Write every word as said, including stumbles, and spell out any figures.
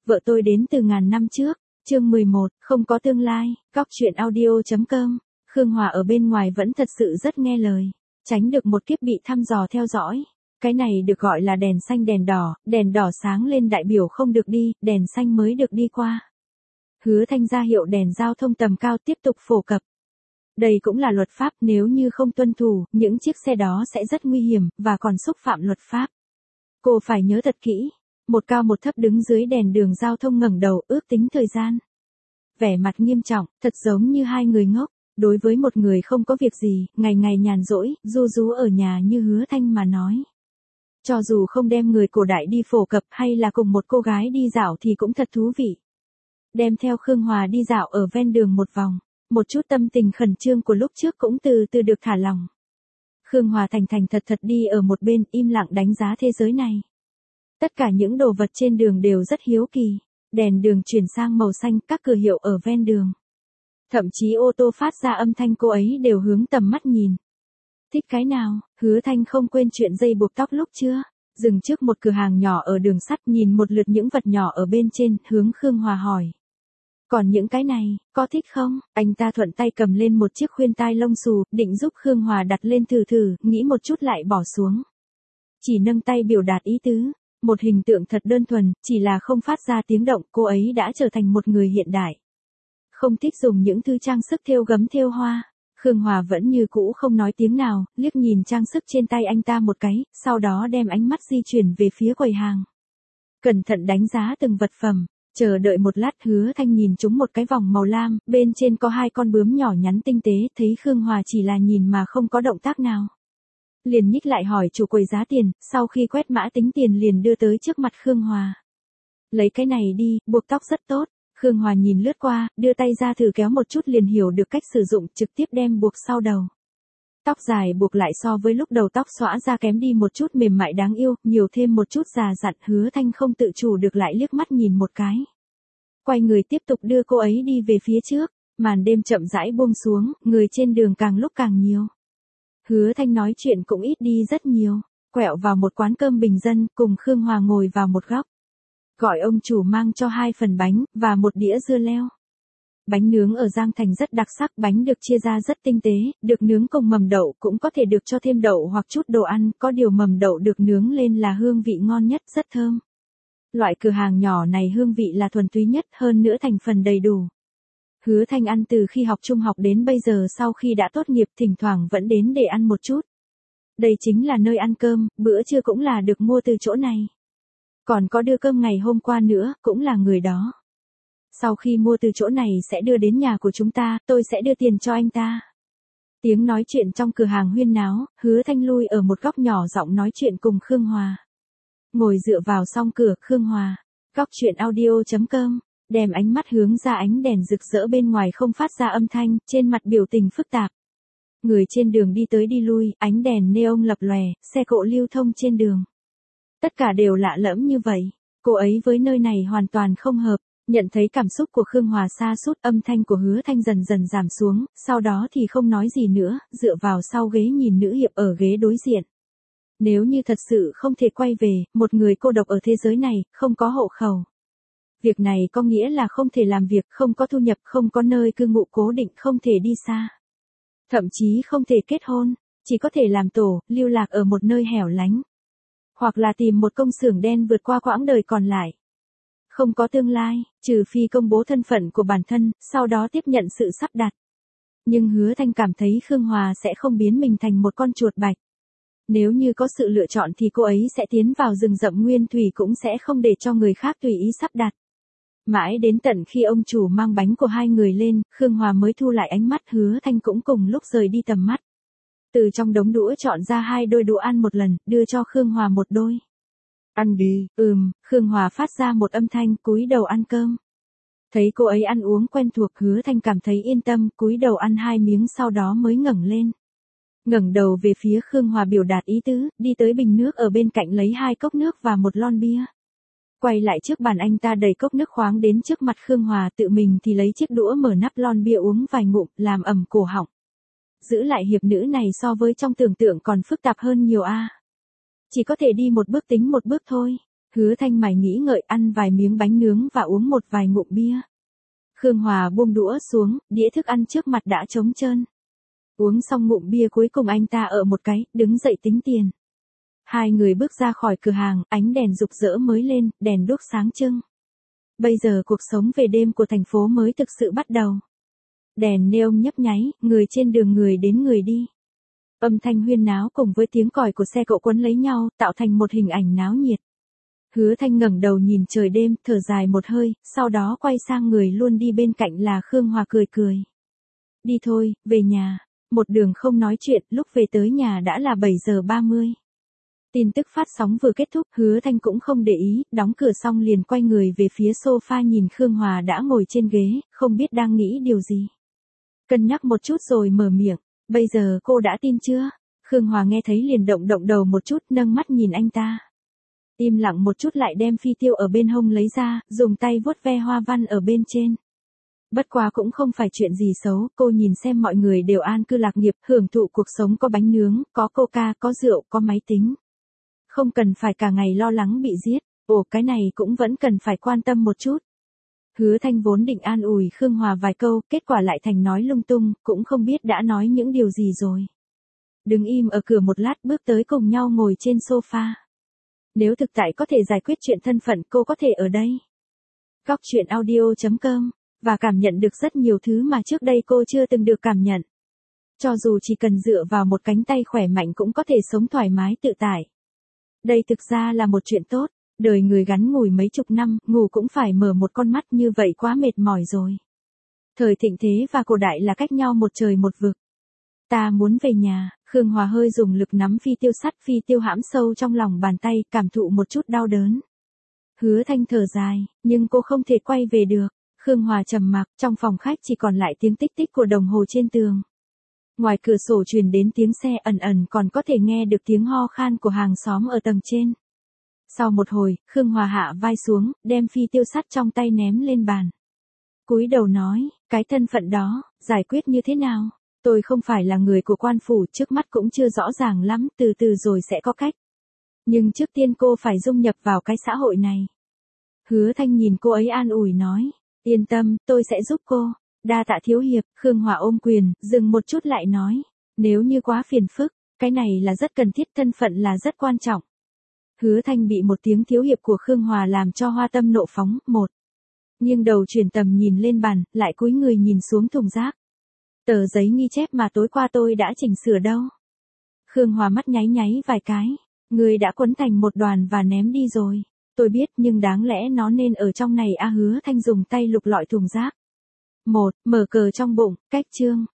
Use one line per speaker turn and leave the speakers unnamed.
Vợ tôi đến từ ngàn năm trước. Chương mười một, không có tương lai. Góc truyện audio chấm com. Khương Hòa ở bên ngoài vẫn thật sự rất nghe lời, tránh được một kiếp bị thăm dò theo dõi. Cái này được gọi là đèn xanh đèn đỏ, đèn đỏ sáng lên đại biểu không được đi, đèn xanh mới được đi qua. Hứa Thanh ra hiệu đèn giao thông tầm cao tiếp tục phổ cập. Đây cũng là luật pháp, nếu như không tuân thủ, những chiếc xe đó sẽ rất nguy hiểm, và còn xúc phạm luật pháp. Cô phải nhớ thật kỹ. Một cao một thấp đứng dưới đèn đường giao thông ngẩng đầu ước tính thời gian. Vẻ mặt nghiêm trọng, thật giống như hai người ngốc. Đối với một người không có việc gì, ngày ngày nhàn rỗi, du rú ở nhà như Hứa Thanh mà nói. Cho dù không đem người cổ đại đi phổ cập hay là cùng một cô gái đi dạo thì cũng thật thú vị. Đem theo Khương Hòa đi dạo ở ven đường một vòng, một chút tâm tình khẩn trương của lúc trước cũng từ từ được thả lỏng. Khương Hòa thành thành thật thật đi ở một bên im lặng đánh giá thế giới này. Tất cả những đồ vật trên đường đều rất hiếu kỳ. Đèn đường chuyển sang màu xanh, các cửa hiệu ở ven đường. Thậm chí ô tô phát ra âm thanh cô ấy đều hướng tầm mắt nhìn. Thích cái nào? Hứa Thanh không quên chuyện dây buộc tóc lúc chưa? Dừng trước một cửa hàng nhỏ ở đường sắt nhìn một lượt những vật nhỏ ở bên trên, hướng Khương Hòa hỏi. Còn những cái này, có thích không? Anh ta thuận tay cầm lên một chiếc khuyên tai lông xù, định giúp Khương Hòa đặt lên thử thử, nghĩ một chút lại bỏ xuống. Chỉ nâng tay biểu đạt ý tứ. Một hình tượng thật đơn thuần, chỉ là không phát ra tiếng động, cô ấy đã trở thành một người hiện đại. Không thích dùng những thứ trang sức thêu gấm thêu hoa. Khương Hòa vẫn như cũ không nói tiếng nào, liếc nhìn trang sức trên tay anh ta một cái, sau đó đem ánh mắt di chuyển về phía quầy hàng. Cẩn thận đánh giá từng vật phẩm, chờ đợi một lát Hứa Thanh nhìn chúng một cái vòng màu lam, bên trên có hai con bướm nhỏ nhắn tinh tế, thấy Khương Hòa chỉ là nhìn mà không có động tác nào. Liền nhích lại hỏi chủ quầy giá tiền, sau khi quét mã tính tiền liền đưa tới trước mặt Khương Hòa. Lấy cái này đi, buộc tóc rất tốt. Khương Hòa nhìn lướt qua, đưa tay ra thử kéo một chút liền hiểu được cách sử dụng, trực tiếp đem buộc sau đầu. Tóc dài buộc lại so với lúc đầu tóc xõa ra kém đi một chút mềm mại đáng yêu, nhiều thêm một chút già dặn. Hứa Thanh không tự chủ được lại liếc mắt nhìn một cái. Quay người tiếp tục đưa cô ấy đi về phía trước, màn đêm chậm rãi buông xuống, người trên đường càng lúc càng nhiều. Hứa Thanh nói chuyện cũng ít đi rất nhiều, quẹo vào một quán cơm bình dân, cùng Khương Hòa ngồi vào một góc. Gọi ông chủ mang cho hai phần bánh, và một đĩa dưa leo. Bánh nướng ở Giang Thành rất đặc sắc, bánh được chia ra rất tinh tế, được nướng cùng mầm đậu cũng có thể được cho thêm đậu hoặc chút đồ ăn, có điều mầm đậu được nướng lên là hương vị ngon nhất, rất thơm. Loại cửa hàng nhỏ này hương vị là thuần túy nhất, hơn nữa thành phần đầy đủ. Hứa Thanh ăn từ khi học trung học đến bây giờ, sau khi đã tốt nghiệp thỉnh thoảng vẫn đến để ăn một chút. Đây chính là nơi ăn cơm, bữa trưa cũng là được mua từ chỗ này. Còn có đưa cơm ngày hôm qua nữa, cũng là người đó. Sau khi mua từ chỗ này sẽ đưa đến nhà của chúng ta, tôi sẽ đưa tiền cho anh ta. Tiếng nói chuyện trong cửa hàng huyên náo, Hứa Thanh lui ở một góc nhỏ giọng nói chuyện cùng Khương Hòa. Ngồi dựa vào song cửa, Khương Hòa. Góc truyện audio chấm com. Đem ánh mắt hướng ra ánh đèn rực rỡ bên ngoài không phát ra âm thanh, trên mặt biểu tình phức tạp. Người trên đường đi tới đi lui, ánh đèn neon lập lòe, xe cộ lưu thông trên đường. Tất cả đều lạ lẫm như vậy, cô ấy với nơi này hoàn toàn không hợp, nhận thấy cảm xúc của Khương Hòa sa sút, âm thanh của Hứa Thanh dần dần giảm xuống, sau đó thì không nói gì nữa, dựa vào sau ghế nhìn nữ hiệp ở ghế đối diện. Nếu như thật sự không thể quay về, một người cô độc ở thế giới này, không có hộ khẩu. Việc này có nghĩa là không thể làm việc, không có thu nhập, không có nơi cư ngụ cố định, không thể đi xa. Thậm chí không thể kết hôn, chỉ có thể làm tổ, lưu lạc ở một nơi hẻo lánh. Hoặc là tìm một công xưởng đen vượt qua quãng đời còn lại. Không có tương lai, trừ phi công bố thân phận của bản thân, sau đó tiếp nhận sự sắp đặt. Nhưng Hứa Thanh cảm thấy Khương Hòa sẽ không biến mình thành một con chuột bạch. Nếu như có sự lựa chọn thì cô ấy sẽ tiến vào rừng rậm nguyên thủy, cũng sẽ không để cho người khác tùy ý sắp đặt. Mãi đến tận khi ông chủ mang bánh của hai người lên, Khương Hòa mới thu lại ánh mắt. Hứa Thanh cũng cùng lúc rời đi tầm mắt. Từ trong đống đũa chọn ra hai đôi đũa ăn một lần, đưa cho Khương Hòa một đôi. Ăn đi. Ừm, Khương Hòa phát ra một âm thanh, cúi đầu ăn cơm. Thấy cô ấy ăn uống quen thuộc, Hứa Thanh cảm thấy yên tâm, cúi đầu ăn hai miếng sau đó mới ngẩng lên. Ngẩng đầu về phía Khương Hòa biểu đạt ý tứ, đi tới bình nước ở bên cạnh lấy hai cốc nước và một lon bia. Quay lại trước bàn anh ta đẩy cốc nước khoáng đến trước mặt Khương Hòa, tự mình thì lấy chiếc đũa mở nắp lon bia uống vài ngụm, làm ẩm cổ họng. Giữ lại hiệp nữ này so với trong tưởng tượng còn phức tạp hơn nhiều a. Chỉ có thể đi một bước tính một bước thôi. Hứa Thanh mày nghĩ ngợi ăn vài miếng bánh nướng và uống một vài ngụm bia. Khương Hòa buông đũa xuống, đĩa thức ăn trước mặt đã trống trơn. Uống xong ngụm bia cuối cùng anh ta ở một cái, đứng dậy tính tiền. Hai người bước ra khỏi cửa hàng, ánh đèn rực rỡ mới lên, đèn đuốc sáng trưng. Bây giờ cuộc sống về đêm của thành phố mới thực sự bắt đầu. Đèn neon nhấp nháy, người trên đường người đến người đi. Âm thanh huyên náo cùng với tiếng còi của xe cộ quấn lấy nhau, tạo thành một hình ảnh náo nhiệt. Hứa Thanh ngẩng đầu nhìn trời đêm, thở dài một hơi, sau đó quay sang người luôn đi bên cạnh là Khương Hòa cười cười. Đi thôi, về nhà. Một đường không nói chuyện, lúc về tới nhà đã là bảy giờ ba mươi. Tin tức phát sóng vừa kết thúc, Hứa Thanh cũng không để ý, đóng cửa xong liền quay người về phía sofa nhìn Khương Hòa đã ngồi trên ghế, không biết đang nghĩ điều gì. Cân nhắc một chút rồi mở miệng, bây giờ cô đã tin chưa? Khương Hòa nghe thấy liền động động đầu một chút, nâng mắt nhìn anh ta. Im lặng một chút lại đem phi tiêu ở bên hông lấy ra, dùng tay vuốt ve hoa văn ở bên trên. Bất quá cũng không phải chuyện gì xấu, cô nhìn xem mọi người đều an cư lạc nghiệp, hưởng thụ cuộc sống có bánh nướng, có coca, có rượu, có máy tính. Không cần phải cả ngày lo lắng bị giết, ồ cái này cũng vẫn cần phải quan tâm một chút. Hứa Thanh vốn định an ủi Khương Hòa vài câu, kết quả lại thành nói lung tung, cũng không biết đã nói những điều gì rồi. Đứng im ở cửa một lát bước tới cùng nhau ngồi trên sofa. Nếu thực tại có thể giải quyết chuyện thân phận cô có thể ở đây. Góc chuyện audio chấm com và cảm nhận được rất nhiều thứ mà trước đây cô chưa từng được cảm nhận. Cho dù chỉ cần dựa vào một cánh tay khỏe mạnh cũng có thể sống thoải mái tự tại. Đây thực ra là một chuyện tốt, đời người gắn ngủi mấy chục năm, ngủ cũng phải mở một con mắt như vậy quá mệt mỏi rồi. Thời thịnh thế và cổ đại là cách nhau một trời một vực. Ta muốn về nhà, Khương Hòa hơi dùng lực nắm phi tiêu sắt, phi tiêu hãm sâu trong lòng bàn tay, cảm thụ một chút đau đớn. Hứa Thanh thở dài, nhưng cô không thể quay về được. Khương Hòa trầm mặc, trong phòng khách chỉ còn lại tiếng tích tích của đồng hồ trên tường. Ngoài cửa sổ truyền đến tiếng xe ẩn ẩn, còn có thể nghe được tiếng ho khan của hàng xóm ở tầng trên. Sau một hồi, Khương Hòa hạ vai xuống, đem phi tiêu sắt trong tay ném lên bàn. Cúi đầu nói, cái thân phận đó, giải quyết như thế nào? Tôi không phải là người của quan phủ, trước mắt cũng chưa rõ ràng lắm, từ từ rồi sẽ có cách. Nhưng trước tiên cô phải dung nhập vào cái xã hội này. Hứa Thanh nhìn cô ấy an ủi nói, yên tâm, tôi sẽ giúp cô. Đa tạ thiếu hiệp. Khương Hòa ôm quyền, dừng một chút lại nói, nếu như quá phiền phức, cái này là rất cần thiết, thân phận là rất quan trọng. Hứa Thanh bị một tiếng thiếu hiệp của Khương Hòa làm cho hoa tâm nộ phóng, một. Nhưng đầu chuyển tầm nhìn lên bàn, lại cúi người nhìn xuống thùng rác. Tờ giấy ghi chép mà tối qua tôi đã chỉnh sửa đâu. Khương Hòa mắt nháy nháy vài cái, người đã quấn thành một đoàn và ném đi rồi. Tôi biết nhưng đáng lẽ nó nên ở trong này a. Hứa Thanh dùng tay lục lọi thùng rác. Một, mở cờ trong bụng, cách chương.